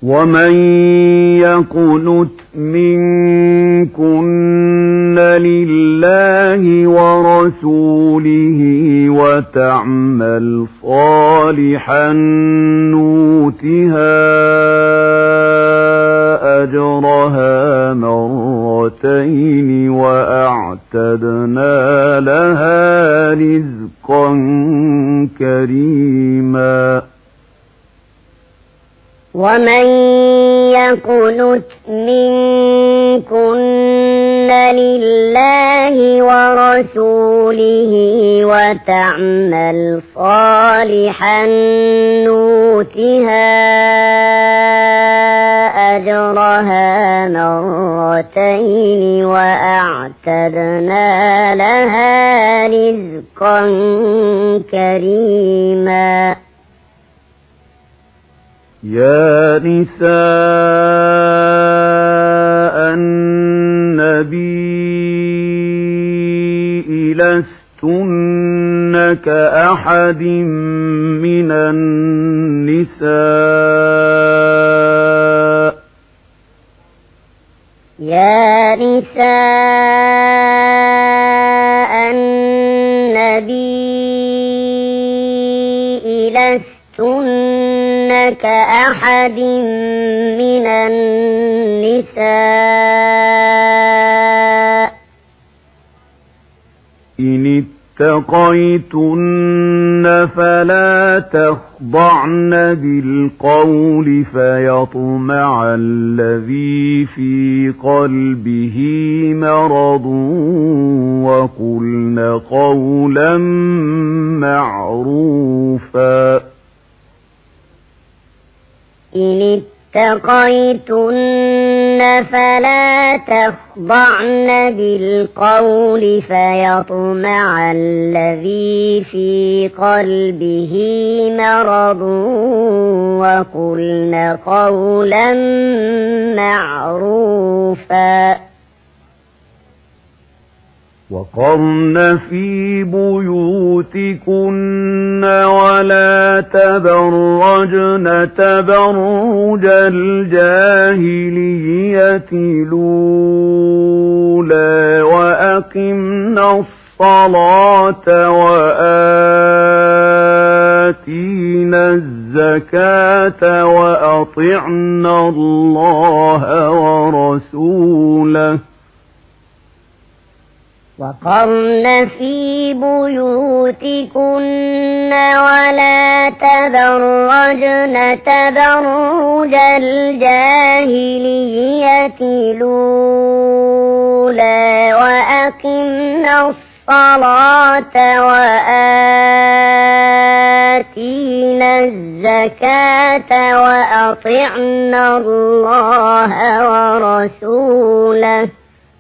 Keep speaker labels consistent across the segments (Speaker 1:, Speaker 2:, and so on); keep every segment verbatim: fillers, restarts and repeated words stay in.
Speaker 1: ومن يقنت منكن لله ورسوله وتعمل صالحا نؤتها أجرها مرتين وأعتدنا لها رزقا كريما
Speaker 2: ومن يقنت منكن لله ورسوله وتعمل صالحا نؤتها أجرها مرتين وأعتدنا لها رزقا كريما
Speaker 1: يا نساء النبي لستن كأحد من النساء
Speaker 2: يا نساء النبي لستن كأحد من النساء
Speaker 1: إن اتقيتن فلا تخضعن بالقول فيطمع الذي في قلبه مرض وقلن قولا معروفا
Speaker 2: إن اتقيتن فلا تخضعن بالقول فيطمع الذي في قلبه مرض وقلن قولا معروفا
Speaker 1: وقرن في بيوتكن ولا تبرجن تبرج الجاهلية الأولى وأقمنا الصلاة وآتينا الزكاة وأطعنا الله ورسوله
Speaker 2: وقرن في بيوتكن ولا تبرجن تبرج الجاهلية الأولى وأقمنا الصلاة وآتينا الزكاة وأطعنا الله ورسوله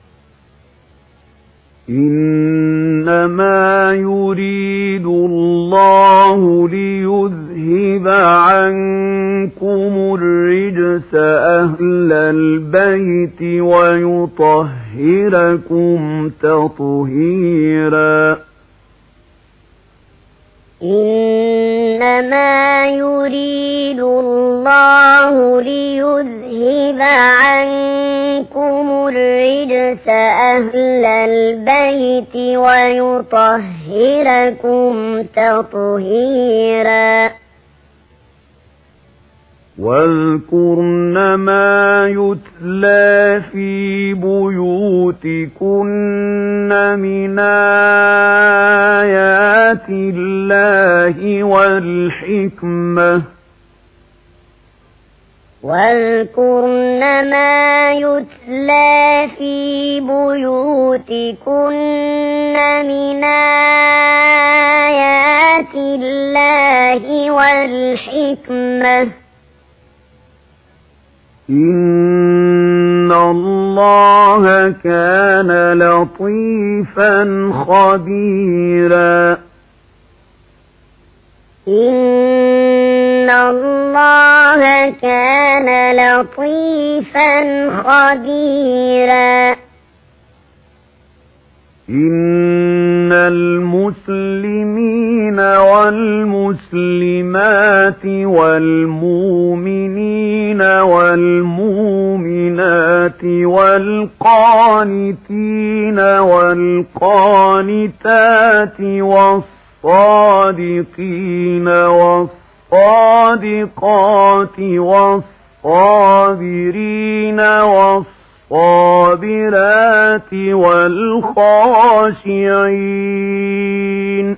Speaker 1: إنما يريد الله ليذهب عنكم الرجس أهل البيت ويطهركم تطهيرا
Speaker 2: إنما يريد الله ليذهب عنكم الرجس أهل البيت ويطهركم تطهيرا
Speaker 1: واذكرن ما يتلى في بيوتكن من آيات الله والحكمة
Speaker 2: واذكرن ما يتلى في بيوتكن من آيات الله والحكمة
Speaker 1: إن الله كان لطيفا خبيرا
Speaker 2: إن الله كان لطيفا خبيرا
Speaker 1: إن المسلمين والمسلمات والمؤمنين والمؤمنات والقانتين والقانتات والصادقين والصادقات والصابرين والصابرات والخاشعين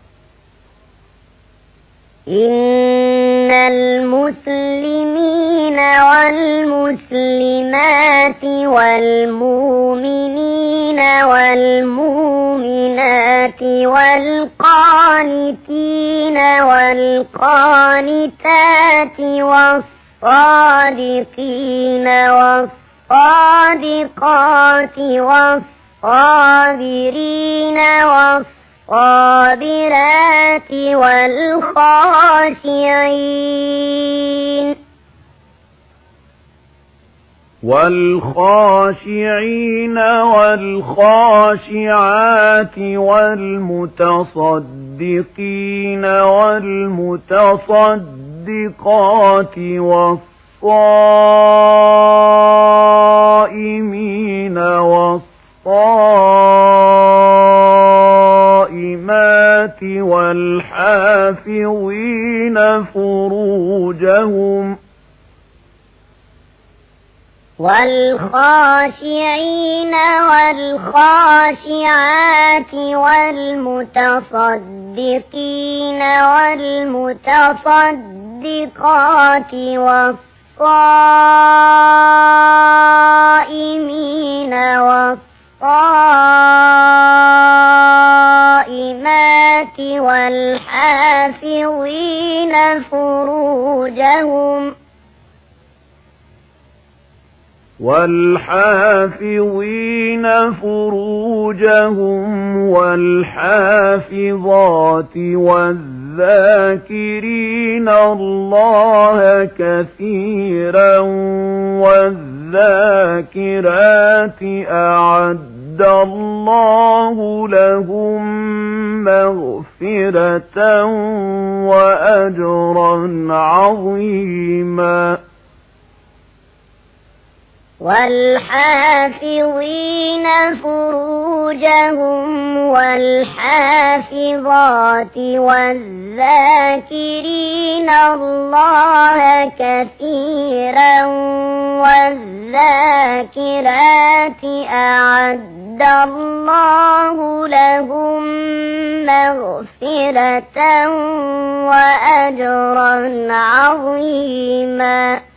Speaker 2: إن المسلمين والمسلمات والمؤمنين والمؤمنات والقانتين والقانتات والصادقين والصادقات والصابرين والصابرات والخاشعين
Speaker 1: والخاشعين والخاشعات والمتصدقين والمتصدقات والصائمين والصائمات والحافظين فروجهم
Speaker 2: والخاشعين والخاشعات والمتصدقين والمتصدقات والصائمين والصائمات والحافظين فروجهم
Speaker 1: والحافظين فروجهم والحافظات والذاكرين الله كثيرا والذاكرات أعد الله لهم مغفرة وأجرا عظيما
Speaker 2: والحافظين فروجهم والحافظات والذاكرين الله كثيرا والذاكرات أعد الله لهم مغفرة وأجرا عظيما